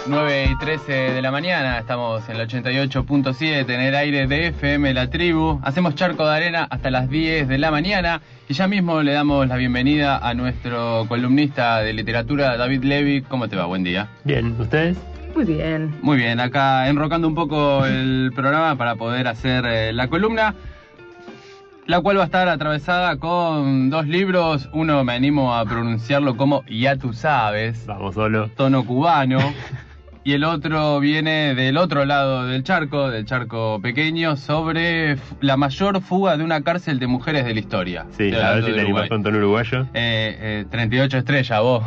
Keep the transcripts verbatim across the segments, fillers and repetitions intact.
nueve y trece de la mañana, estamos en el ochenta y ocho punto siete en el aire de F M La Tribu. Hacemos charco de arena hasta las diez de la mañana y ya mismo le damos la bienvenida a nuestro columnista de literatura, David Levy. ¿Cómo te va? Buen día. Bien, ¿ustedes? Muy bien. Muy bien, acá enrocando un poco el programa para poder hacer eh, la columna, la cual va a estar atravesada con dos libros. Uno me animo a pronunciarlo como Ya tú sabes. Vamos solo. Tono cubano. Y el otro viene del otro lado del charco, del charco pequeño, sobre la mayor fuga de una cárcel de mujeres de la historia. Sí, a ver si te animás con tono uruguayo. Eh, eh, treinta y ocho estrellas, vos.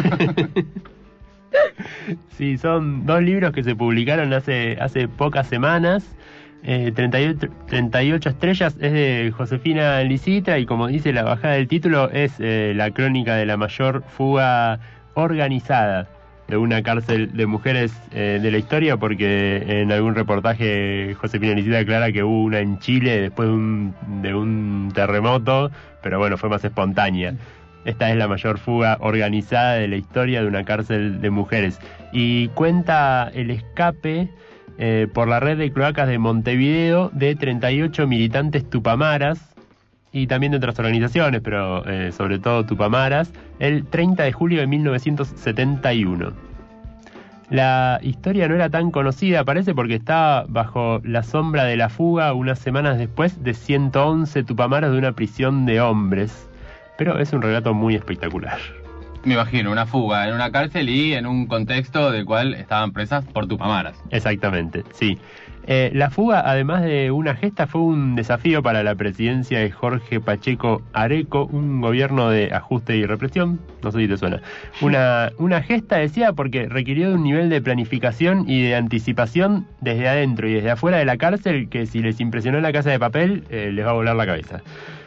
Sí, son dos libros que se publicaron hace, hace pocas semanas. Eh, treinta y ocho, treinta y ocho estrellas es de Josefina Licitra y, como dice la bajada del título, es eh, la crónica de la mayor fuga organizada de una cárcel de mujeres eh, de la historia, porque en algún reportaje Josefina Licitra aclara que hubo una en Chile después de un, de un terremoto, pero bueno, fue más espontánea. Esta es la mayor fuga organizada de la historia de una cárcel de mujeres y cuenta el escape eh, por la red de cloacas de Montevideo de treinta y ocho militantes tupamaras y también de otras organizaciones, pero eh, sobre todo tupamaras, el treinta de julio de mil novecientos setenta y uno. La historia no era tan conocida, parece, porque estaba bajo la sombra de la fuga unas semanas después de ciento once tupamaros de una prisión de hombres, pero es un relato muy espectacular. Me imagino, una fuga en una cárcel y en un contexto del cual estaban presas por tupamaras. Exactamente, sí. Eh, la fuga, además de una gesta, fue un desafío para la presidencia de Jorge Pacheco Areco, un gobierno de ajuste y represión, no sé si te suena. Una, una gesta, decía, porque requirió de un nivel de planificación y de anticipación desde adentro y desde afuera de la cárcel que, si les impresionó la Casa de Papel, eh, les va a volar la cabeza.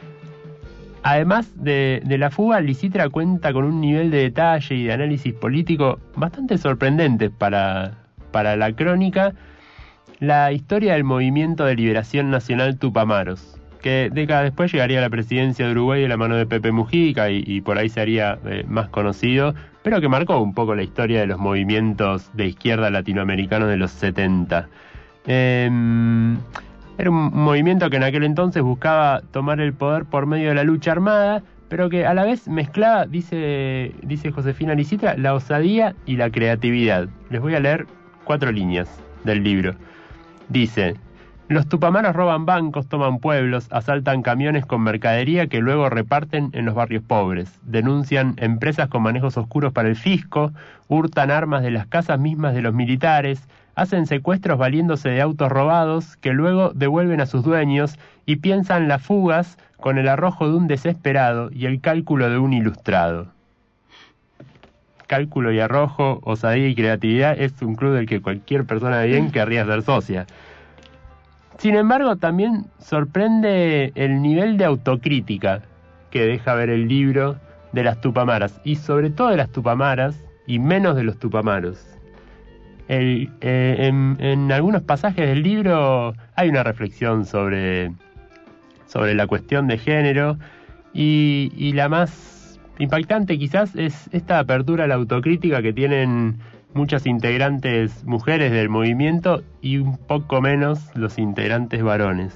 Además de, de la fuga, Licitra cuenta con un nivel de detalle y de análisis político bastante sorprendente para, para la crónica, la historia del Movimiento de Liberación Nacional Tupamaros, que décadas después llegaría a la presidencia de Uruguay de la mano de Pepe Mujica y, y por ahí se haría eh, más conocido, pero que marcó un poco la historia de los movimientos de izquierda latinoamericanos de los setenta. Eh, Era un movimiento que en aquel entonces buscaba tomar el poder por medio de la lucha armada, pero que a la vez mezclaba, dice, dice Josefina Licitra, la osadía y la creatividad. Les voy a leer cuatro líneas del libro. Dice: los tupamaros roban bancos, toman pueblos, asaltan camiones con mercadería que luego reparten en los barrios pobres, denuncian empresas con manejos oscuros para el fisco, hurtan armas de las casas mismas de los militares, hacen secuestros valiéndose de autos robados que luego devuelven a sus dueños y piensan las fugas con el arrojo de un desesperado y el cálculo de un ilustrado. Cálculo y arrojo, osadía y creatividad es un club del que cualquier persona de bien querría ser socia. Sin embargo, también sorprende el nivel de autocrítica que deja ver el libro de las tupamaras, y sobre todo de las tupamaras y menos de los tupamaros. El, eh, en, en algunos pasajes del libro hay una reflexión sobre, sobre la cuestión de género y, y la más impactante quizás es esta apertura a la autocrítica que tienen muchas integrantes mujeres del movimiento y un poco menos los integrantes varones.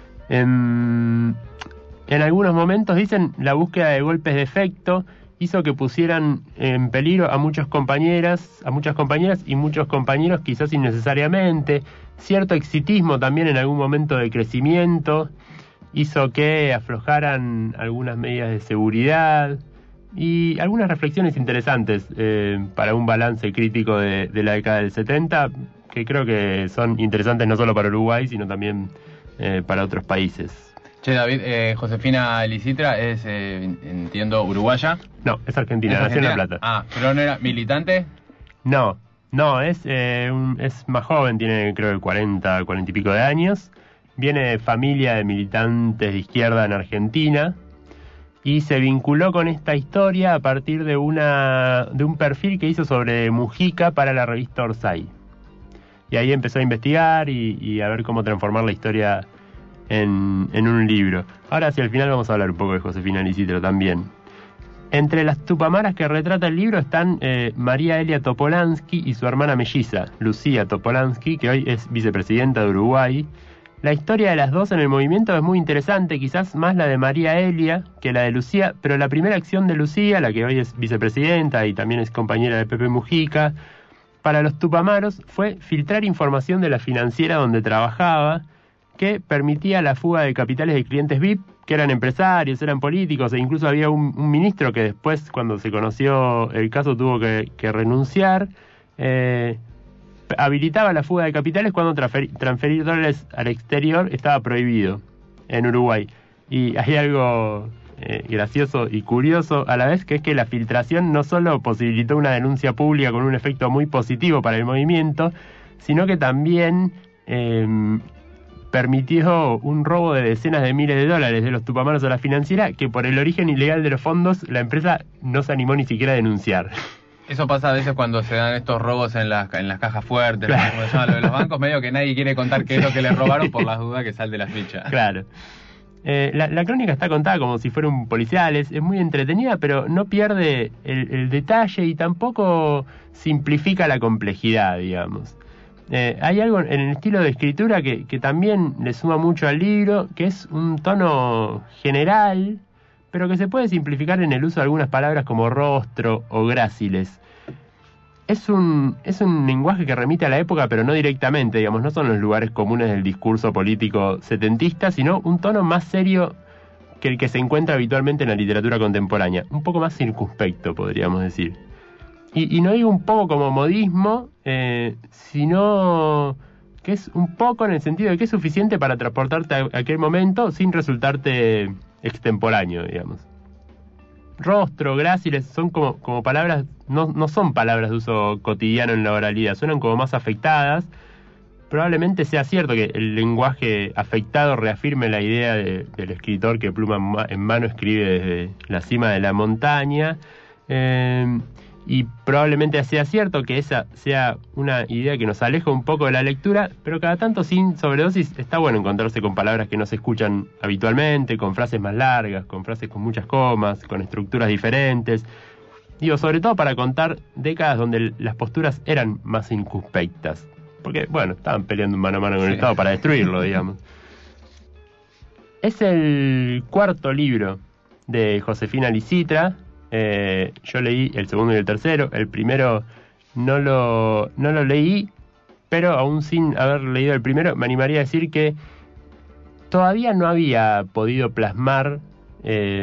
En, en algunos momentos, dicen, la búsqueda de golpes de efecto hizo que pusieran en peligro a muchas compañeras, a muchas compañeras y muchos compañeros quizás innecesariamente. Cierto exitismo también en algún momento de crecimiento hizo que aflojaran algunas medidas de seguridad y algunas reflexiones interesantes eh, para un balance crítico de, de la década del setenta, que creo que son interesantes no solo para Uruguay, sino también eh, para otros países. Che, David, eh, Josefina Licitra es, eh, entiendo, uruguaya. No, es argentina, ¿Es nació en La argentina? Plata. Ah, ¿pero no era militante? No, no, es, eh, un, es más joven, tiene creo que cuarenta, cuarenta y pico de años. Viene de familia de militantes de izquierda en Argentina y se vinculó con esta historia a partir de, una, de un perfil que hizo sobre Mujica para la revista Orsay. Y ahí empezó a investigar y, y a ver cómo transformar la historia En, en un libro. Ahora, hacia el final, vamos a hablar un poco de Josefina Licitra también. Entre las tupamaras que retrata el libro están eh, María Elia Topolansky y su hermana melliza, Lucía Topolansky, que hoy es vicepresidenta de Uruguay. La historia de las dos en el movimiento es muy interesante, quizás más la de María Elia que la de Lucía, pero la primera acción de Lucía, la que hoy es vicepresidenta y también es compañera de Pepe Mujica, para los tupamaros fue filtrar información de la financiera donde trabajaba, que permitía la fuga de capitales de clientes V I P, que eran empresarios, eran políticos, e incluso había un, un ministro que después, cuando se conoció el caso, tuvo que, que renunciar. Eh, habilitaba la fuga de capitales cuando transferir, transferir dólares al exterior estaba prohibido en Uruguay. Y hay algo eh, gracioso y curioso a la vez, que es que la filtración no solo posibilitó una denuncia pública con un efecto muy positivo para el movimiento, sino que también eh, permitió un robo de decenas de miles de dólares de los tupamaros a la financiera, que por el origen ilegal de los fondos la empresa no se animó ni siquiera a denunciar. Eso pasa a veces cuando se dan estos robos en las, en las cajas fuertes, claro. ¿no? Como se llama lo de los bancos, medio que nadie quiere contar qué es lo que le robaron por las dudas que sale de las fichas. Claro. Eh, la, la crónica está contada como si fuera un policial, es, es muy entretenida, pero no pierde el, el detalle y tampoco simplifica la complejidad, digamos. Eh, hay algo en el estilo de escritura que, que también le suma mucho al libro, que es un tono general, pero que se puede simplificar en el uso de algunas palabras como rostro o gráciles. Es un, es un lenguaje que remite a la época, pero no directamente, digamos, no son los lugares comunes del discurso político setentista, sino un tono más serio que el que se encuentra habitualmente en la literatura contemporánea, un poco más circunspecto, podríamos decir. Y, y no digo un poco como modismo, eh, sino que es un poco en el sentido de que es suficiente para transportarte a aquel momento sin resultarte extemporáneo, digamos. Rostro, gráciles, son como, como palabras, no, no son palabras de uso cotidiano en la oralidad, suenan como más afectadas. Probablemente sea cierto que el lenguaje afectado reafirme la idea de, del escritor que pluma en mano escribe desde la cima de la montaña, eh, y probablemente sea cierto que esa sea una idea que nos aleja un poco de la lectura, pero cada tanto sin sobredosis está bueno encontrarse con palabras que no se escuchan habitualmente, con frases más largas, con frases con muchas comas, con estructuras diferentes. Digo, sobre todo para contar décadas donde las posturas eran más circunspectas, porque, bueno, estaban peleando mano a mano con el sí. Estado para destruirlo, digamos. Es el cuarto libro de Josefina Licitra. Eh, yo leí el segundo y el tercero. El primero no lo, no lo leí, pero aún sin haber leído el primero, me animaría a decir que todavía no había podido plasmar eh,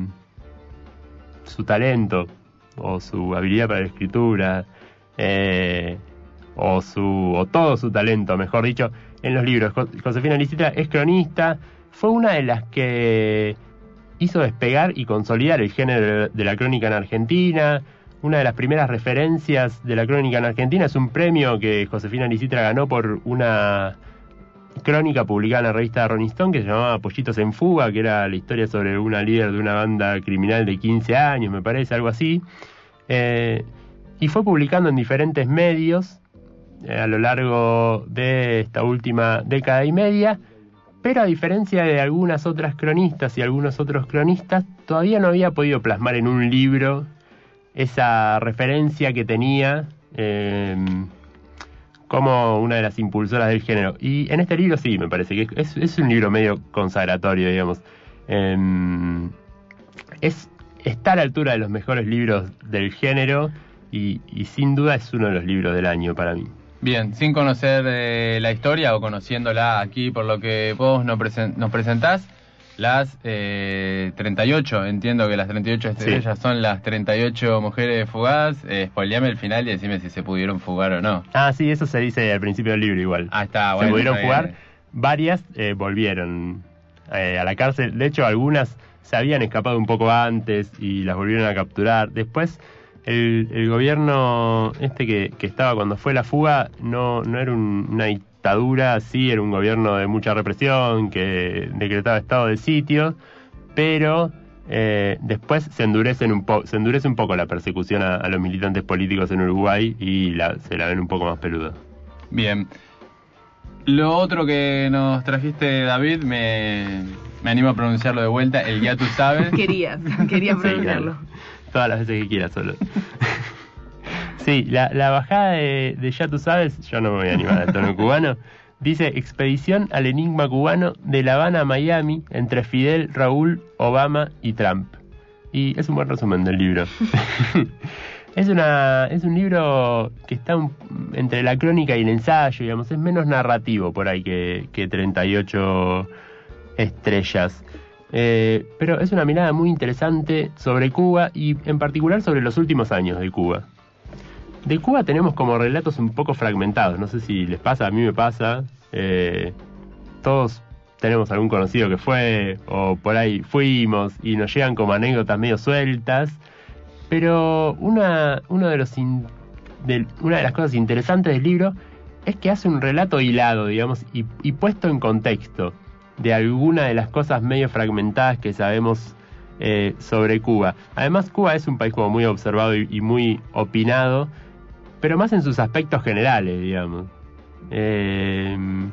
su talento o su habilidad para la escritura, eh, o su o todo su talento, mejor dicho, en los libros. Josefina Licitra es cronista, fue una de las que hizo despegar y consolidar el género de la crónica en Argentina. Una de las primeras referencias de la crónica en Argentina es un premio que Josefina Licitra ganó por una crónica publicada en la revista Rolling Stone que se llamaba Pollitos en Fuga, que era la historia sobre una líder de una banda criminal de quince años, me parece, algo así. Eh, y fue publicando en diferentes medios eh, a lo largo de esta última década y media. Pero a diferencia de algunas otras cronistas y algunos otros cronistas, todavía no había podido plasmar en un libro esa referencia que tenía eh, como una de las impulsoras del género. Y en este libro sí, me parece que es, es un libro medio consagratorio, digamos. Eh, es, está a la altura de los mejores libros del género y, y sin duda es uno de los libros del año para mí. Bien, sin conocer eh, la historia o conociéndola aquí por lo que vos nos, presen- nos presentás, las eh, treinta y ocho, entiendo que las treinta y ocho estrellas sí. son las treinta y ocho mujeres fugadas. Eh, spoileame el final y decime si se pudieron fugar o no. Ah, sí, eso se dice al principio del libro igual. Ah, está, bueno. Se pudieron está fugar, bien. varias eh, volvieron eh, a la cárcel. De hecho, algunas se habían escapado un poco antes y las volvieron a capturar. Después, el, el gobierno este que, que estaba cuando fue la fuga no, no era un, una dictadura, sí, era un gobierno de mucha represión que decretaba estado de sitio, pero eh, después se endurecen un po- se endurece un poco la persecución a, a los militantes políticos en Uruguay y la, se la ven un poco más peluda. Bien. Lo otro que nos trajiste, David, me, me animo a pronunciarlo de vuelta, el ya tú sabes. Querías, quería pronunciarlo. Sí, claro. Todas las veces que quieras solo. Sí, la, la bajada de, de ya tú sabes, yo no me voy a animar al tono cubano, dice expedición al enigma cubano de La Habana a Miami entre Fidel, Raúl, Obama y Trump. Y es un buen resumen del libro. Es una es un libro que está un, entre la crónica y el ensayo, digamos, es menos narrativo por ahí que, que treinta y ocho estrellas. Eh, pero es una mirada muy interesante sobre Cuba y en particular sobre los últimos años de Cuba. De Cuba tenemos como relatos un poco fragmentados, no sé si les pasa, a mí me pasa. Eh, todos tenemos algún conocido que fue, o por ahí fuimos, y nos llegan como anécdotas medio sueltas. Pero una, uno de los in, de, una de las cosas interesantes del libro es que hace un relato hilado, digamos, y, y puesto en contexto de alguna de las cosas medio fragmentadas que sabemos eh, sobre Cuba. Además, Cuba es un país como muy observado y, y muy opinado, pero más en sus aspectos generales, digamos. Eh,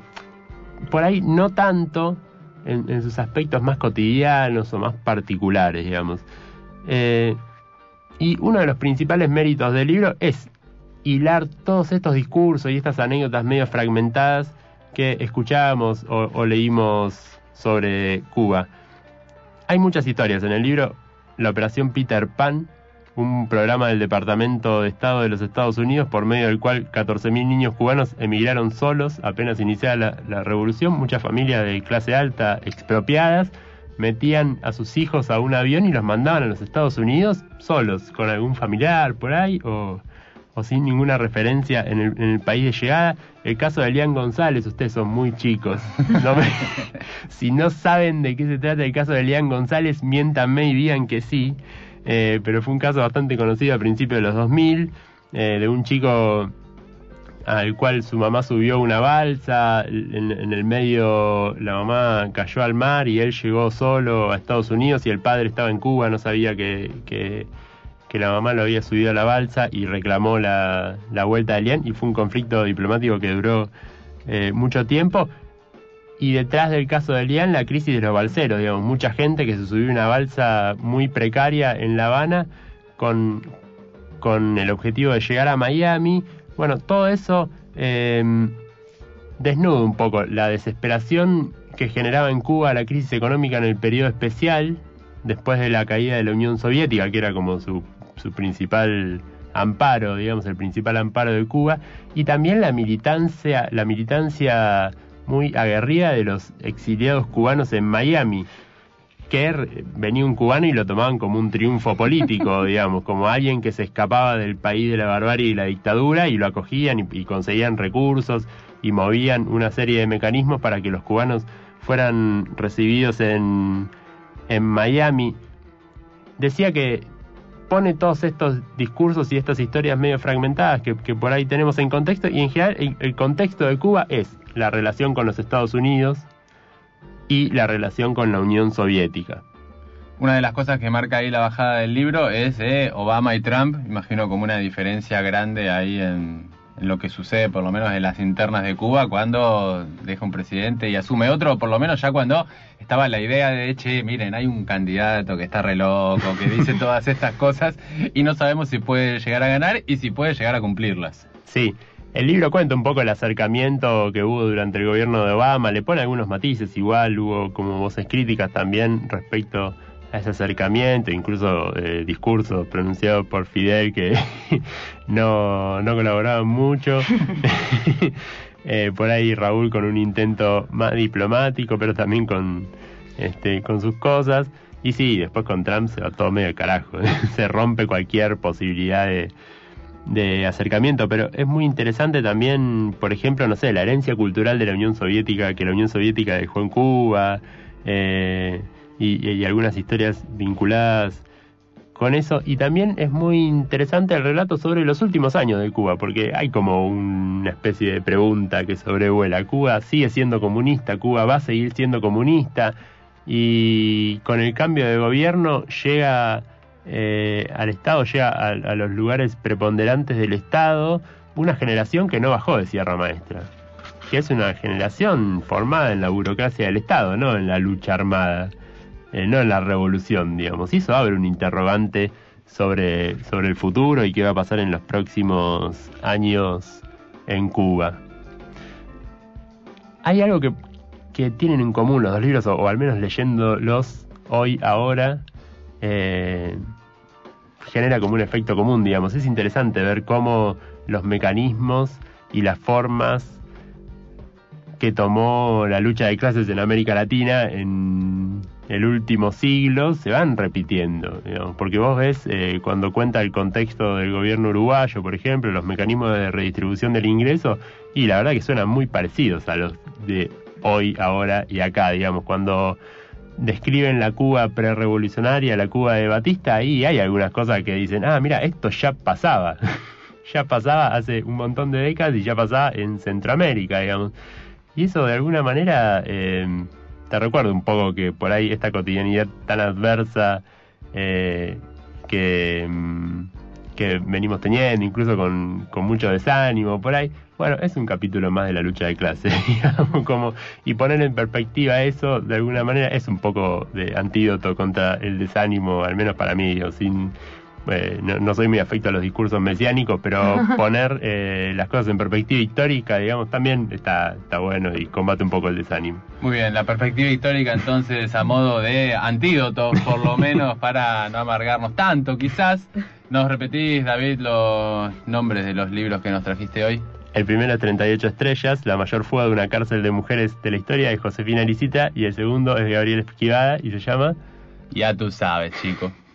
por ahí no tanto en, en sus aspectos más cotidianos o más particulares, digamos. Eh, Y uno de los principales méritos del libro es hilar todos estos discursos y estas anécdotas medio fragmentadas que escuchábamos o, o leímos sobre Cuba. Hay muchas historias en el libro. La Operación Peter Pan, un programa del Departamento de Estado de los Estados Unidos por medio del cual catorce mil niños cubanos emigraron solos apenas iniciada la, la revolución. Muchas familias de clase alta expropiadas metían a sus hijos a un avión y los mandaban a los Estados Unidos solos, con algún familiar por ahí o, o sin ninguna referencia en el, en el país de llegada. El caso de Elian González, ustedes son muy chicos. No me, si no saben de qué se trata el caso de Elian González, miéntanme y digan que sí. Eh, pero fue un caso bastante conocido a principios de los dos mil, eh, de un chico al cual su mamá subió una balsa, en, en el medio la mamá cayó al mar y él llegó solo a Estados Unidos y el padre estaba en Cuba, no sabía que, que, que la mamá lo había subido a la balsa y reclamó la, la vuelta de Elian, y fue un conflicto diplomático que duró eh, mucho tiempo. Y detrás del caso de Elian, la crisis de los balseros, digamos, mucha gente que se subió a una balsa muy precaria en La Habana con, con el objetivo de llegar a Miami. Bueno, todo eso eh, desnuda un poco la desesperación que generaba en Cuba la crisis económica en el periodo especial, después de la caída de la Unión Soviética, que era como su, su principal amparo, digamos, el principal amparo de Cuba, y también la militancia, la militancia muy aguerrida de los exiliados cubanos en Miami, que venía un cubano y lo tomaban como un triunfo político, digamos, como alguien que se escapaba del país de la barbarie y la dictadura, y lo acogían y, y conseguían recursos y movían una serie de mecanismos para que los cubanos fueran recibidos en, en Miami. Decía que pone todos estos discursos y estas historias medio fragmentadas que, que por ahí tenemos en contexto, y en general el, el contexto de Cuba es la relación con los Estados Unidos y la relación con la Unión Soviética. Una de las cosas que marca ahí la bajada del libro es eh, Obama y Trump, imagino como una diferencia grande ahí en, en lo que sucede, por lo menos en las internas de Cuba, cuando deja un presidente y asume otro, por lo menos ya cuando estaba la idea de, che, miren, hay un candidato que está re loco, que dice todas estas cosas y no sabemos si puede llegar a ganar y si puede llegar a cumplirlas. Sí. El libro cuenta un poco el acercamiento que hubo durante el gobierno de Obama, le pone algunos matices, igual hubo como voces críticas también respecto a ese acercamiento, incluso eh, discursos pronunciados por Fidel que no, no colaboraban mucho. eh, por ahí Raúl con un intento más diplomático, pero también con, este, con sus cosas. Y sí, después con Trump se va todo medio al carajo, se rompe cualquier posibilidad de... de acercamiento, pero es muy interesante también, por ejemplo, no sé, la herencia cultural de la Unión Soviética, que la Unión Soviética dejó en Cuba, eh, y, y algunas historias vinculadas con eso, y también es muy interesante el relato sobre los últimos años de Cuba, porque hay como una especie de pregunta que sobrevuela. Cuba sigue siendo comunista, Cuba va a seguir siendo comunista, y con el cambio de gobierno llega... Eh, al Estado, llega a, a los lugares preponderantes del Estado una generación que no bajó de Sierra Maestra. que es una generación formada en la burocracia del Estado, no en la lucha armada, eh, no en la revolución, digamos. Y eso abre un interrogante sobre, sobre el futuro y qué va a pasar en los próximos años en Cuba. Hay algo que, que tienen en común los dos libros, o, o al menos leyéndolos hoy, ahora, eh, genera como un efecto común, digamos. Es interesante ver cómo los mecanismos y las formas que tomó la lucha de clases en América Latina en el último siglo se van repitiendo, digamos, porque vos ves eh, cuando cuenta el contexto del gobierno uruguayo, por ejemplo, los mecanismos de redistribución del ingreso, y la verdad que suenan muy parecidos a los de hoy, ahora y acá, digamos. Cuando describen la Cuba prerevolucionaria, la Cuba de Batista, ahí hay algunas cosas que dicen, ah, mira, esto ya pasaba, ya pasaba hace un montón de décadas y ya pasaba en Centroamérica, digamos. Y eso de alguna manera eh, te recuerda un poco que por ahí esta cotidianidad tan adversa eh, que, que venimos teniendo, incluso con, con mucho desánimo por ahí, bueno, es un capítulo más de la lucha de clase, digamos, como, y poner en perspectiva eso de alguna manera es un poco de antídoto contra el desánimo, al menos para mí, o sin... Eh, no, no soy muy afecto a los discursos mesiánicos, pero poner eh, las cosas en perspectiva histórica, digamos, también está, está bueno y combate un poco el desánimo. Muy bien, la perspectiva histórica entonces a modo de antídoto, por lo menos para no amargarnos tanto, quizás. ¿Nos repetís, David, los nombres de los libros que nos trajiste hoy? El primero es treinta y ocho estrellas, la mayor fuga de una cárcel de mujeres de la historia, de Josefina Licita, y el segundo es Gabriel Esquivada y se llama... Ya tú sabes, chico.